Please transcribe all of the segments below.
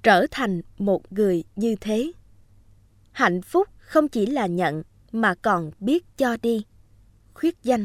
trở thành một người như thế. Hạnh phúc không chỉ là nhận mà còn biết cho đi. Khuyết Danh.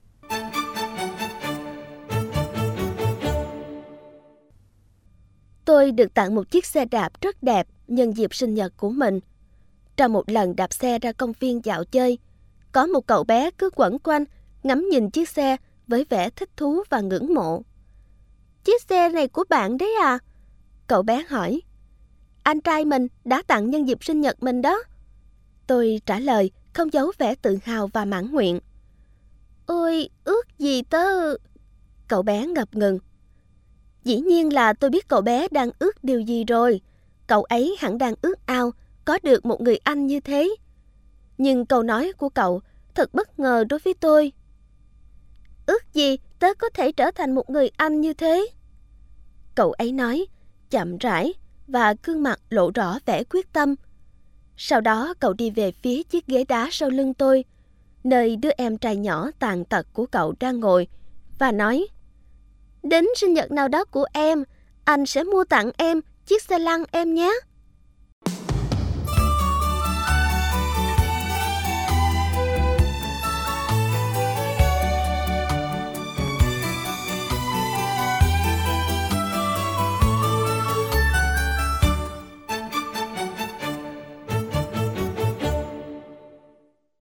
Tôi được tặng một chiếc xe đạp rất đẹp nhân dịp sinh nhật của mình. Trong một lần đạp xe ra công viên dạo chơi, có một cậu bé cứ quẩn quanh ngắm nhìn chiếc xe với vẻ thích thú và ngưỡng mộ. Chiếc xe này của bạn đấy à? Cậu bé hỏi. Anh trai mình đã tặng nhân dịp sinh nhật mình đó. Tôi trả lời không giấu vẻ tự hào và mãn nguyện. Ôi, ước gì tớ... Cậu bé ngập ngừng. Dĩ nhiên là tôi biết cậu bé đang ước điều gì rồi. Cậu ấy hẳn đang ước ao có được một người anh như thế. Nhưng câu nói của cậu thật bất ngờ đối với tôi. Ước gì tớ có thể trở thành một người anh như thế? Cậu ấy nói, chậm rãi và gương mặt lộ rõ vẻ quyết tâm. Sau đó cậu đi về phía chiếc ghế đá sau lưng tôi, nơi đứa em trai nhỏ tàn tật của cậu đang ngồi, và nói: Đến sinh nhật nào đó của em, anh sẽ mua tặng em chiếc xe lăn em nhé.